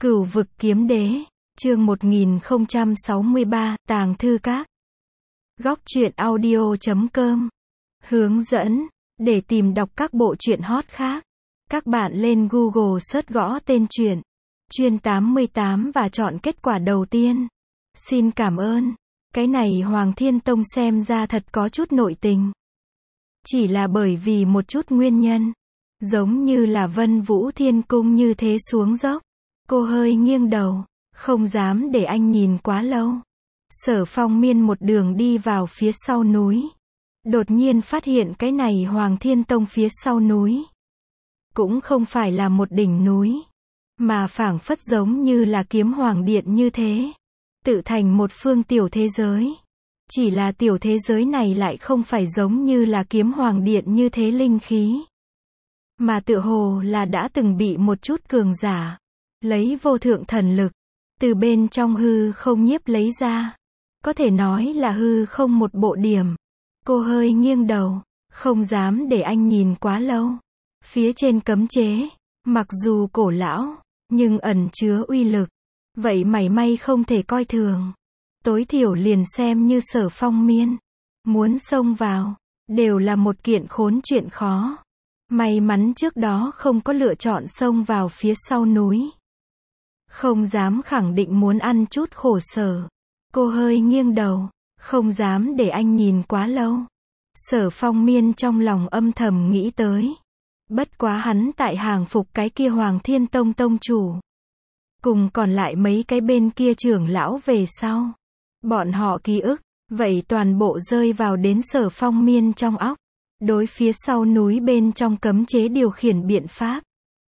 Cửu vực kiếm đế, chương 1063, Tàng thư các. Góc truyện audio.com. Hướng dẫn, để tìm đọc các bộ truyện hot khác. Các bạn lên Google search gõ tên truyện, Chuyên 88 và chọn kết quả đầu tiên. Xin cảm ơn. Cái này Hoàng Thiên Tông xem ra thật có chút nội tình. Chỉ là bởi vì một chút nguyên nhân. Giống như là Vân Vũ Thiên Cung như thế xuống dốc. Cô hơi nghiêng đầu, không dám để anh nhìn quá lâu. Sở Phong Miên một đường đi vào phía sau núi. Đột nhiên phát hiện cái này Hoàng Thiên Tông phía sau núi. Cũng không phải là một đỉnh núi, mà phảng phất giống như là Kiếm Hoàng Điện như thế. Tự thành một phương tiểu thế giới. Chỉ là tiểu thế giới này lại không phải giống như là Kiếm Hoàng Điện như thế linh khí. Mà tựa hồ là đã từng bị một chút cường giả lấy vô thượng thần lực từ bên trong hư không nhiếp lấy ra. Có thể nói là hư không một bộ điểm. Cô hơi nghiêng đầu, không dám để anh nhìn quá lâu. Phía trên cấm chế, mặc dù cổ lão, nhưng ẩn chứa uy lực. Vậy mảy may không thể coi thường. Tối thiểu liền xem như Sở Phong Miên muốn xông vào, đều là một kiện khốn chuyện khó. May mắn trước đó không có lựa chọn xông vào phía sau núi. Không dám khẳng định muốn ăn chút khổ sở. Cô hơi nghiêng đầu, không dám để anh nhìn quá lâu. Sở Phong Miên trong lòng âm thầm nghĩ tới. Bất quá hắn tại hàng phục cái kia Hoàng Thiên Tông tông chủ. Cùng còn lại mấy cái bên kia trưởng lão về sau. Bọn họ ký ức, vậy toàn bộ rơi vào đến Sở Phong Miên trong óc. Đối phía sau núi bên trong cấm chế điều khiển biện pháp.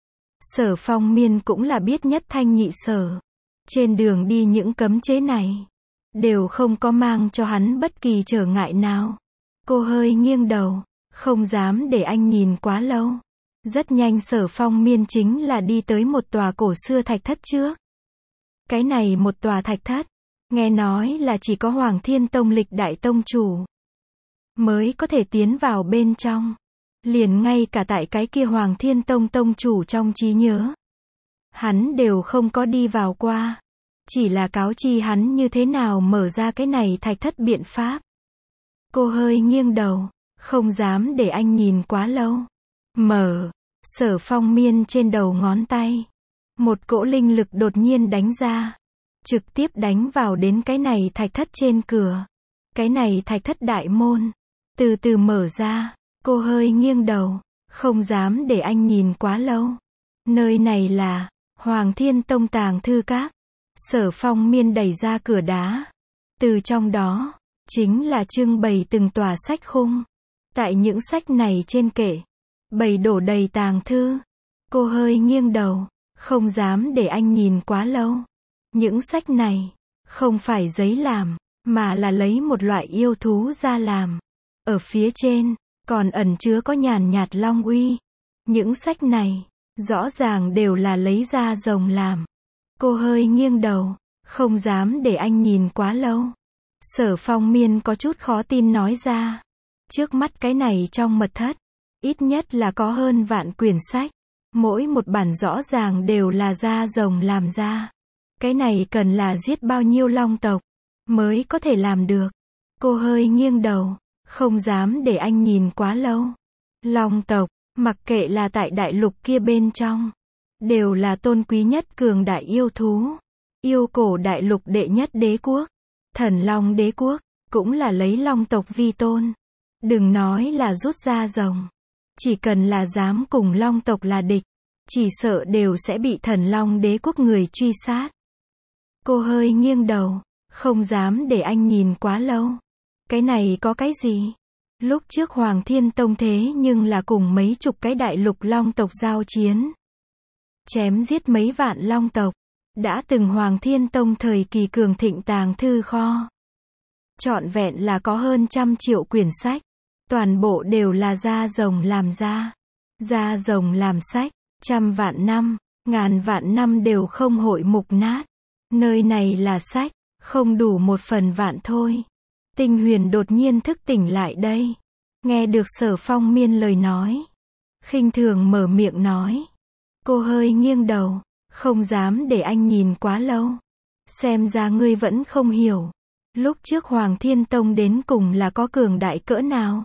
Sở Phong Miên cũng là biết nhất thanh nhị sở. Trên đường đi những cấm chế này đều không có mang cho hắn bất kỳ trở ngại nào. Cô hơi nghiêng đầu, không dám để anh nhìn quá lâu. Rất nhanh Sở Phong Miên chính là đi tới một tòa cổ xưa thạch thất trước. Cái này một tòa thạch thất, nghe nói là chỉ có Hoàng Thiên Tông lịch đại tông chủ mới có thể tiến vào bên trong. Liền ngay cả tại cái kia Hoàng Thiên Tông tông chủ trong trí nhớ, hắn đều không có đi vào qua. Chỉ là cáo chi hắn như thế nào mở ra cái này thạch thất biện pháp. Cô hơi nghiêng đầu, không dám để anh nhìn quá lâu. Mở. Sở Phong Miên trên đầu ngón tay, một cỗ linh lực đột nhiên đánh ra, trực tiếp đánh vào đến cái này thạch thất trên cửa. Cái này thạch thất đại môn từ từ mở ra. Cô hơi nghiêng đầu, không dám để anh nhìn quá lâu. Nơi này là Hoàng Thiên Tông tàng thư các. Sở Phong Miên đẩy ra cửa đá. Từ trong đó chính là trưng bày từng tòa sách khung. Tại những sách này trên kệ bày đổ đầy tàng thư. Cô hơi nghiêng đầu, không dám để anh nhìn quá lâu. Những sách này không phải giấy làm, mà là lấy một loại yêu thú ra làm. Ở phía trên còn ẩn chứa có nhàn nhạt long uy. Những sách này rõ ràng đều là lấy da rồng làm. Cô hơi nghiêng đầu, không dám để anh nhìn quá lâu. Sở Phong Miên có chút khó tin nói ra. Trước mắt cái này trong mật thất, ít nhất là có hơn vạn quyển sách. Mỗi một bản rõ ràng đều là da rồng làm ra. Cái này cần là giết bao nhiêu long tộc mới có thể làm được. Cô hơi nghiêng đầu, không dám để anh nhìn quá lâu. Long tộc, mặc kệ là tại đại lục kia bên trong, đều là tôn quý nhất cường đại yêu thú. Yêu cổ đại lục đệ nhất đế quốc, Thần Long đế quốc, cũng là lấy long tộc vi tôn. Đừng nói là rút ra rồng. Chỉ cần là dám cùng long tộc là địch, chỉ sợ đều sẽ bị Thần Long đế quốc người truy sát. Cô hơi nghiêng đầu, không dám để anh nhìn quá lâu. Cái này có cái gì? Lúc trước Hoàng Thiên Tông thế nhưng là cùng mấy chục cái đại lục long tộc giao chiến. Chém giết mấy vạn long tộc. Đã từng Hoàng Thiên Tông thời kỳ cường thịnh tàng thư kho. Trọn vẹn là có hơn 100 triệu quyển sách. Toàn bộ đều là da rồng làm ra. Da rồng làm sách, 100 vạn năm, ngàn vạn năm đều không hội mục nát. Nơi này là sách, không đủ 1/1000 thôi. Tinh Huyền đột nhiên thức tỉnh lại đây. Nghe được Sở Phong Miên lời nói, khinh thường mở miệng nói. Cô hơi nghiêng đầu, Không dám để anh nhìn quá lâu. Xem ra ngươi vẫn không hiểu. Lúc trước Hoàng Thiên Tông đến cùng là có cường đại cỡ nào.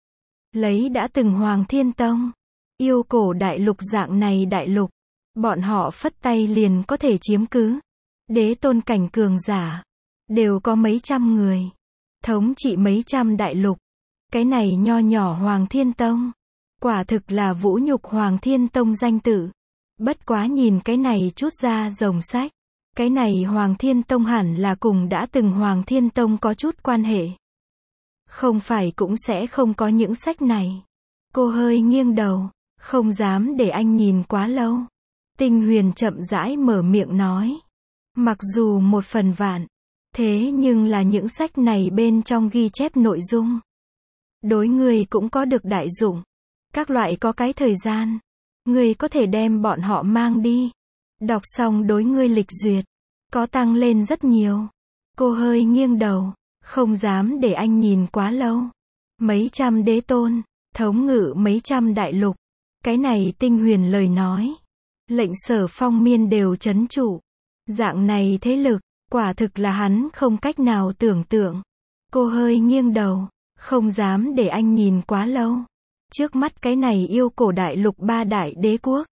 Lấy đã từng Hoàng Thiên Tông. Yêu cổ đại lục dạng này đại lục. Bọn họ phất tay liền có thể chiếm cứ. Đế tôn cảnh cường giả. Đều có mấy trăm người. Thống trị mấy trăm đại lục. Cái này nho nhỏ Hoàng Thiên Tông. Quả thực là vũ nhục Hoàng Thiên Tông danh tự. Bất quá nhìn cái này chút ra rồng sách. Cái này Hoàng Thiên Tông hẳn là cùng đã từng Hoàng Thiên Tông có chút quan hệ. Không phải cũng sẽ không có những sách này. Cô hơi nghiêng đầu. Không dám để anh nhìn quá lâu. Tinh Huyền chậm rãi mở miệng nói. Mặc dù một phần vạn. Thế nhưng là những sách này bên trong ghi chép nội dung. Đối người cũng có được đại dụng. Các loại có cái thời gian. Người có thể đem bọn họ mang đi. Đọc xong đối ngươi lịch duyệt. Có tăng lên rất nhiều. Cô hơi nghiêng đầu. Không dám để anh nhìn quá lâu. Mấy trăm đế tôn. Thống ngự mấy trăm đại lục. Cái này Tinh Huyền lời nói. Lệnh Sở Phong Miên đều trấn trụ. Dạng này thế lực. Quả thực là hắn không cách nào tưởng tượng. Cô hơi nghiêng đầu. Không dám để anh nhìn quá lâu. Trước mắt cái này yêu cổ đại lục ba đại đế quốc.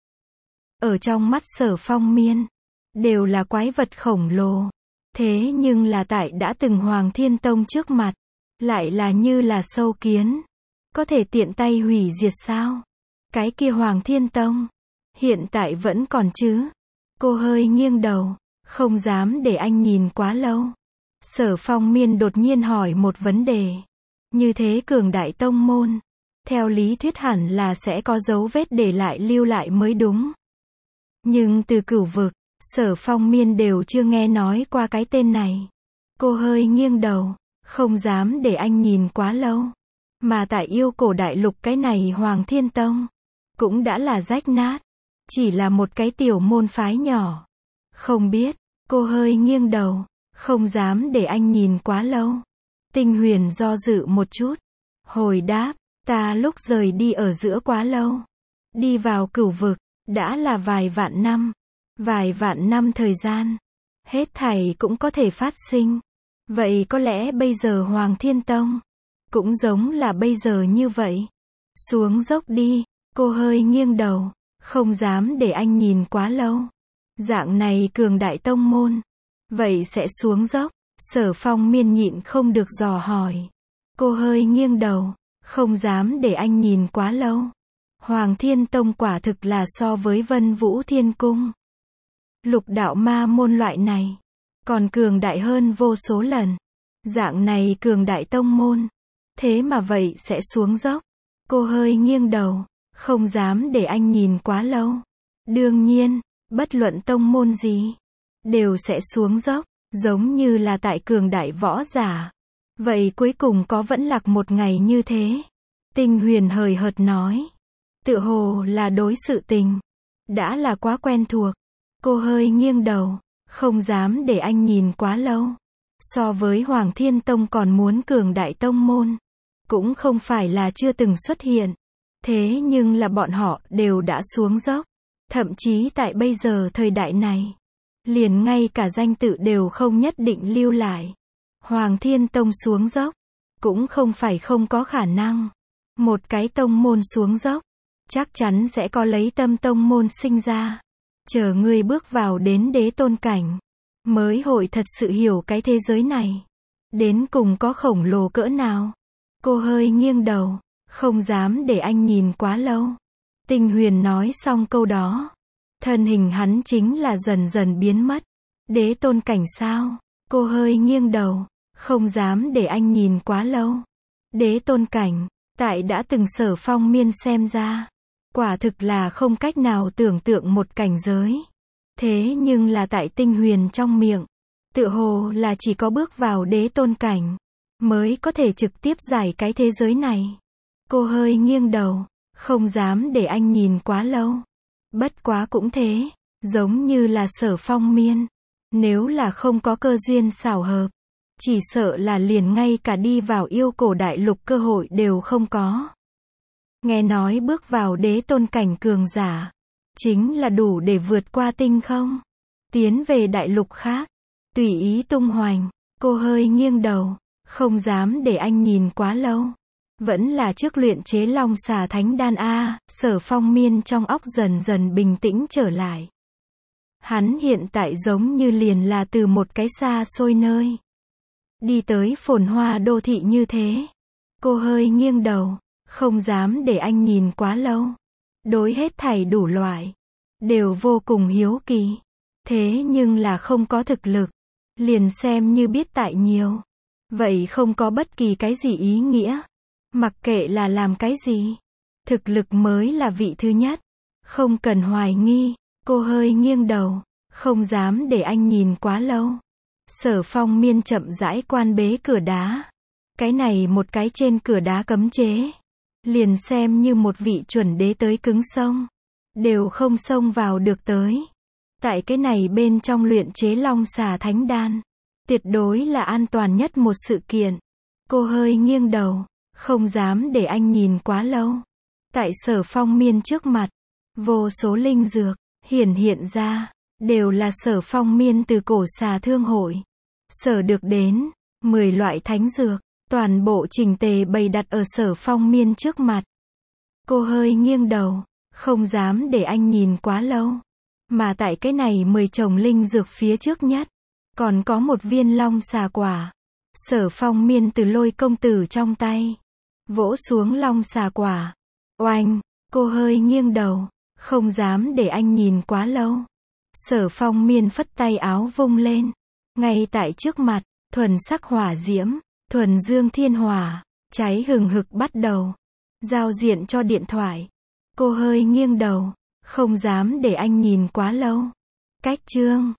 Ở trong mắt Sở Phong Miên. Đều là quái vật khổng lồ. Thế nhưng là tại đã từng Hoàng Thiên Tông trước mặt. Lại là như là sâu kiến. Có thể tiện tay hủy diệt sao? Cái kia Hoàng Thiên Tông. Hiện tại vẫn còn chứ. Cô hơi nghiêng đầu. Không dám để anh nhìn quá lâu. Sở Phong Miên đột nhiên hỏi một vấn đề. Như thế cường đại tông môn. Theo lý thuyết hẳn là sẽ có dấu vết để lại lưu lại mới đúng. Nhưng từ Cửu Vực, Sở Phong Miên đều chưa nghe nói qua cái tên này. Cô hơi nghiêng đầu. Không dám để anh nhìn quá lâu. Mà tại yêu cổ đại lục cái này Hoàng Thiên Tông. Cũng đã là rách nát. Chỉ là một cái tiểu môn phái nhỏ. Không biết. Cô hơi nghiêng đầu. Không dám để anh nhìn quá lâu. Tinh Huyền do dự một chút. Hồi đáp. Ta lúc rời đi ở giữa quá lâu. Đi vào Cửu Vực. Đã là vài vạn năm. Vài vạn năm thời gian. Hết thảy cũng có thể phát sinh. Vậy có lẽ bây giờ Hoàng Thiên Tông. Cũng giống là bây giờ như vậy. Xuống dốc đi. Cô hơi nghiêng đầu. Không dám để anh nhìn quá lâu. Dạng này cường đại tông môn. Vậy sẽ xuống dốc. Sở Phong Miên nhịn không được dò hỏi. Cô hơi nghiêng đầu. Không dám để anh nhìn quá lâu. Hoàng Thiên Tông quả thực là so với Vân Vũ Thiên Cung. Lục đạo ma môn loại này. Còn cường đại hơn vô số lần. Dạng này cường đại tông môn. Thế mà vậy sẽ xuống dốc. Cô hơi nghiêng đầu. Không dám để anh nhìn quá lâu. Đương nhiên, bất luận tông môn gì. Đều sẽ xuống dốc. Giống như là tại cường đại võ giả. Vậy cuối cùng có vẫn lạc một ngày như thế. Tinh Huyền hời hợt nói. Tự hồ là đối sự tình. Đã là quá quen thuộc. Cô hơi nghiêng đầu. Không dám để anh nhìn quá lâu. So với Hoàng Thiên Tông còn muốn cường đại tông môn. Cũng không phải là chưa từng xuất hiện. Thế nhưng là bọn họ đều đã xuống dốc. Thậm chí tại bây giờ thời đại này. Liền ngay cả danh tự đều không nhất định lưu lại. Hoàng Thiên Tông xuống dốc. Cũng không phải không có khả năng. Một cái tông môn xuống dốc. Chắc chắn sẽ có lấy tâm tông môn sinh ra. Chờ ngươi bước vào đến đế tôn cảnh. Mới hội thật sự hiểu cái thế giới này. Đến cùng có khổng lồ cỡ nào. Cô hơi nghiêng đầu. Không dám để anh nhìn quá lâu. Tinh Huyền nói xong câu đó. Thân hình hắn chính là dần dần biến mất. Đế tôn cảnh sao? Cô hơi nghiêng đầu. Không dám để anh nhìn quá lâu. Đế tôn cảnh. Tại đã từng Sở Phong Miên xem ra. Quả thực là không cách nào tưởng tượng một cảnh giới. Thế nhưng là tại Tinh Huyền trong miệng. Tựa hồ là chỉ có bước vào đế tôn cảnh. Mới có thể trực tiếp giải cái thế giới này. Cô hơi nghiêng đầu. Không dám để anh nhìn quá lâu. Bất quá cũng thế. Giống như là Sở Phong Miên. Nếu là không có cơ duyên xảo hợp. Chỉ sợ là liền ngay cả đi vào yêu cổ đại lục cơ hội đều không có. Nghe nói bước vào đế tôn cảnh cường giả. chính là đủ để vượt qua tinh không, tiến về đại lục khác, tùy ý tung hoành. Cô hơi nghiêng đầu, không dám để anh nhìn quá lâu. Vẫn là trước luyện chế long xà thánh đan a. Sở Phong Miên trong óc dần dần bình tĩnh trở lại. Hắn hiện tại giống như liền là từ một cái xa xôi nơi đi tới phồn hoa đô thị như thế. Cô hơi nghiêng đầu, không dám để anh nhìn quá lâu. Đối hết thảy đủ loại đều vô cùng hiếu kỳ. Thế nhưng là không có thực lực, liền xem như biết tại nhiều, vậy không có bất kỳ cái gì ý nghĩa. Mặc kệ là làm cái gì, thực lực mới là vị thứ nhất. Không cần hoài nghi. Cô hơi nghiêng đầu, không dám để anh nhìn quá lâu. Sở Phong Miên chậm rãi quan bế cửa đá. Cái này một cái trên cửa đá cấm chế, liền xem như một vị chuẩn đế tới cứng sông, đều không xông vào được tới. Tại cái này bên trong luyện chế long xà thánh đan, tuyệt đối là an toàn nhất một sự kiện. Cô hơi nghiêng đầu, không dám để anh nhìn quá lâu. Tại Sở Phong Miên trước mặt, vô số linh dược hiện ra, đều là Sở Phong Miên từ cổ xà thương hội sở được đến. 10 loại thánh dược, toàn bộ chỉnh tề bày đặt ở Sở Phong Miên trước mặt. Cô hơi nghiêng đầu, không dám để anh nhìn quá lâu. Mà tại cái này 10 chồng linh dược phía trước nhất, còn có một viên long xà quả. Sở Phong Miên từ Lôi công tử trong tay vỗ xuống long xà quả. Oanh, cô hơi nghiêng đầu, không dám để anh nhìn quá lâu. Sở Phong Miên phất tay áo vung lên. Ngay tại trước mặt, thuần sắc hỏa diễm, thuần dương thiên hỏa, cháy hừng hực bắt đầu. Giao diện cho điện thoại. Cô hơi nghiêng đầu, không dám để anh nhìn quá lâu. Cách chương